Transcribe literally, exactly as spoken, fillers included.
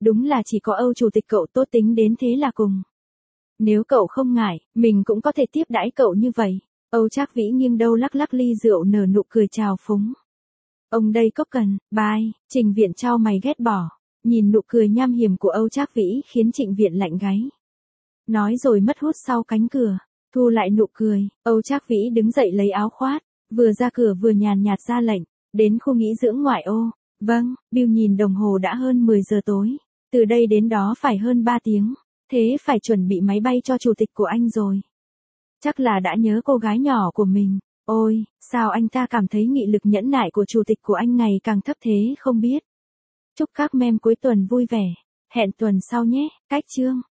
Đúng là chỉ có Âu chủ tịch cậu tốt tính đến thế là cùng. Nếu cậu không ngại, mình cũng có thể tiếp đãi cậu như vậy. Âu Trác Vĩ nghiêng đầu lắc lắc ly rượu nở nụ cười chào phúng. Ông đây cốc cần, bye. Trình Viện chau mày ghét bỏ. Nhìn nụ cười nham hiểm của Âu Trác Vĩ khiến Trịnh Viện lạnh gáy. Nói rồi mất hút sau cánh cửa. Thu lại nụ cười, Âu Trác Vĩ đứng dậy lấy áo khoác. Vừa ra cửa vừa nhàn nhạt ra lệnh. Đến khu nghỉ dưỡng ngoại ô. Vâng, Bill nhìn đồng hồ đã hơn mười giờ tối. Từ đây đến đó phải hơn ba tiếng. Thế phải chuẩn bị máy bay cho chủ tịch của anh rồi. Chắc là đã nhớ cô gái nhỏ của mình. Ôi, sao anh ta cảm thấy nghị lực nhẫn nại của chủ tịch của anh ngày càng thấp thế không biết. Chúc các mem cuối tuần vui vẻ. Hẹn tuần sau nhé, cách chương.